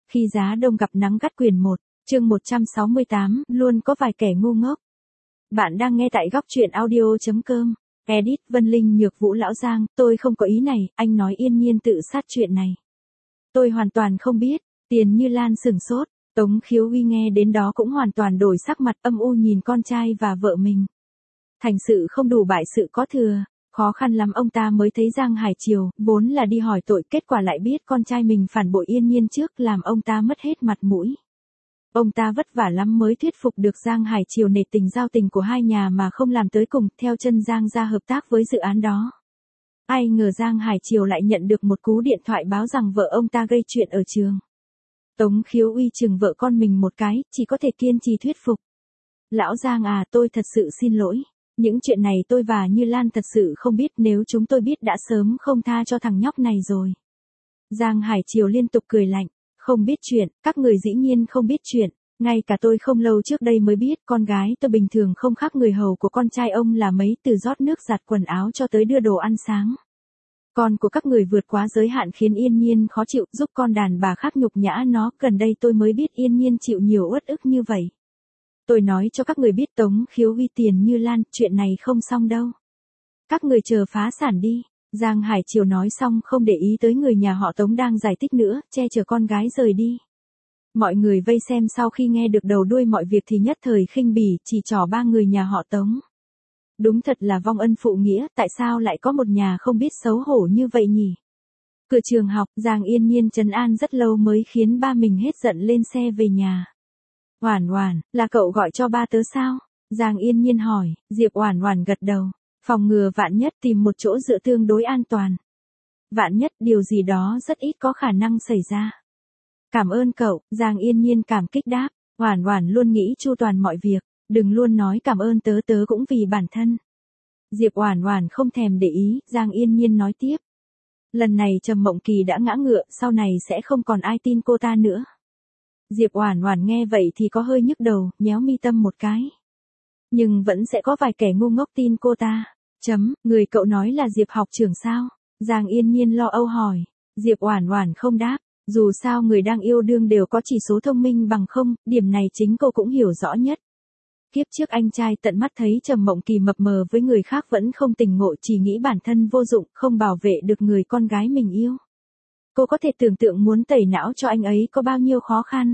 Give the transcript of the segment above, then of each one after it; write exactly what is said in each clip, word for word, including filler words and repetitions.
Khi giá đông gặp nắng gắt quyển một, chương một trăm sáu mươi tám, luôn có vài kẻ ngu ngốc. Bạn đang nghe tại góc truyện audio chấm com. Edit, Vân Linh Nhược Vũ Lão Giang, tôi không có ý này, anh nói Yên Nhiên tự sát chuyện này. Tôi hoàn toàn không biết, Tiền Như Lan sửng sốt, Tống Khiếu Huy nghe đến đó cũng hoàn toàn đổi sắc mặt âm u nhìn con trai và vợ mình. Thành sự không đủ bại sự có thừa, khó khăn lắm ông ta mới thấy Giang Hải Triều, vốn là đi hỏi tội kết quả lại biết con trai mình phản bội Yên Nhiên trước làm ông ta mất hết mặt mũi. Ông ta vất vả lắm mới thuyết phục được Giang Hải Triều nể tình giao tình của hai nhà mà không làm tới cùng, theo chân Giang ra hợp tác với dự án đó. Ai ngờ Giang Hải Triều lại nhận được một cú điện thoại báo rằng vợ ông ta gây chuyện ở trường. Tống Khiếu Uy chừng vợ con mình một cái, chỉ có thể kiên trì thuyết phục. Lão Giang à, tôi thật sự xin lỗi. Những chuyện này tôi và Như Lan thật sự không biết, nếu chúng tôi biết đã sớm không tha cho thằng nhóc này rồi. Giang Hải Triều liên tục cười lạnh, không biết chuyện, các người dĩ nhiên không biết chuyện, ngay cả tôi không lâu trước đây mới biết con gái tôi bình thường không khác người hầu của con trai ông là mấy, từ rót nước giặt quần áo cho tới đưa đồ ăn sáng. Con của các người vượt quá giới hạn khiến Yên Nhiên khó chịu, giúp con đàn bà khác nhục nhã nó, gần đây tôi mới biết Yên Nhiên chịu nhiều uất ức như vậy. Tôi nói cho các người biết Tống Khiếu Huy, Tiền Như Lan, chuyện này không xong đâu. Các người chờ phá sản đi. Giang Hải Triều nói xong không để ý tới người nhà họ Tống đang giải thích nữa, che chở con gái rời đi. Mọi người vây xem sau khi nghe được đầu đuôi mọi việc thì nhất thời khinh bỉ, chỉ trỏ ba người nhà họ Tống. Đúng thật là vong ân phụ nghĩa, tại sao lại có một nhà không biết xấu hổ như vậy nhỉ? Cửa trường học, Giang Yên Nhiên trấn an rất lâu mới khiến ba mình hết giận lên xe về nhà. Oản Oản, là cậu gọi cho ba tớ sao? Giang Yên Nhiên hỏi. Diệp Oản Oản gật đầu. Phòng ngừa vạn nhất, tìm một chỗ dựa tương đối an toàn. Vạn nhất, điều gì đó rất ít có khả năng xảy ra. Cảm ơn cậu, Giang Yên Nhiên cảm kích đáp. Oản Oản luôn nghĩ chu toàn mọi việc, đừng luôn nói cảm ơn tớ, tớ cũng vì bản thân. Diệp Oản Oản không thèm để ý, Giang Yên Nhiên nói tiếp. Lần này Trầm Mộng Kỳ đã ngã ngựa, sau này sẽ không còn ai tin cô ta nữa. Diệp Oản Oản nghe vậy thì có hơi nhức đầu, nhéo mi tâm một cái. Nhưng vẫn sẽ có vài kẻ ngu ngốc tin cô ta. Chấm, người cậu nói là Diệp học trưởng sao? Giang Yên Nhiên lo âu hỏi. Diệp Oản Oản không đáp, dù sao người đang yêu đương đều có chỉ số thông minh bằng không, điểm này chính cô cũng hiểu rõ nhất. Kiếp trước anh trai tận mắt thấy Trầm Mộng Kỳ mập mờ với người khác vẫn không tỉnh ngộ, chỉ nghĩ bản thân vô dụng, không bảo vệ được người con gái mình yêu. Cô có thể tưởng tượng muốn tẩy não cho anh ấy có bao nhiêu khó khăn.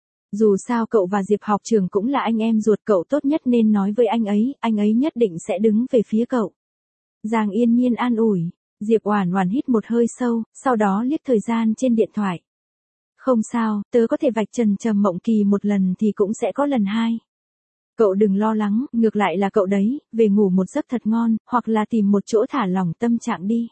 Dù sao cậu và Diệp học trưởng cũng là anh em ruột, cậu tốt nhất nên nói với anh ấy, anh ấy nhất định sẽ đứng về phía cậu. Giang Yên Nhiên an ủi. Diệp Oản Oản hít một hơi sâu, sau đó liếc thời gian trên điện thoại. Không sao, tớ có thể vạch trần Trầm Mộng Kỳ một lần thì cũng sẽ có lần hai. Cậu đừng lo lắng, ngược lại là cậu đấy, về ngủ một giấc thật ngon, hoặc là tìm một chỗ thả lỏng tâm trạng đi.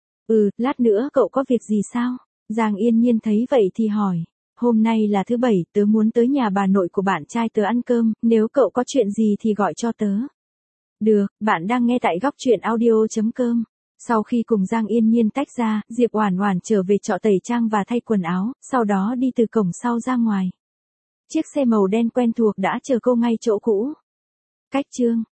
Ừ, lát nữa cậu có việc gì sao? Giang Yên Nhiên thấy vậy thì hỏi. Hôm nay là thứ bảy, tớ muốn tới nhà bà nội của bạn trai tớ ăn cơm, nếu cậu có chuyện gì thì gọi cho tớ. Được, bạn đang nghe tại góc truyện audio chấm com. Sau khi cùng Giang Yên Nhiên tách ra, Diệp Oản Oản trở về trọ tẩy trang và thay quần áo, sau đó đi từ cổng sau ra ngoài. Chiếc xe màu đen quen thuộc đã chờ cô ngay chỗ cũ. Cách chương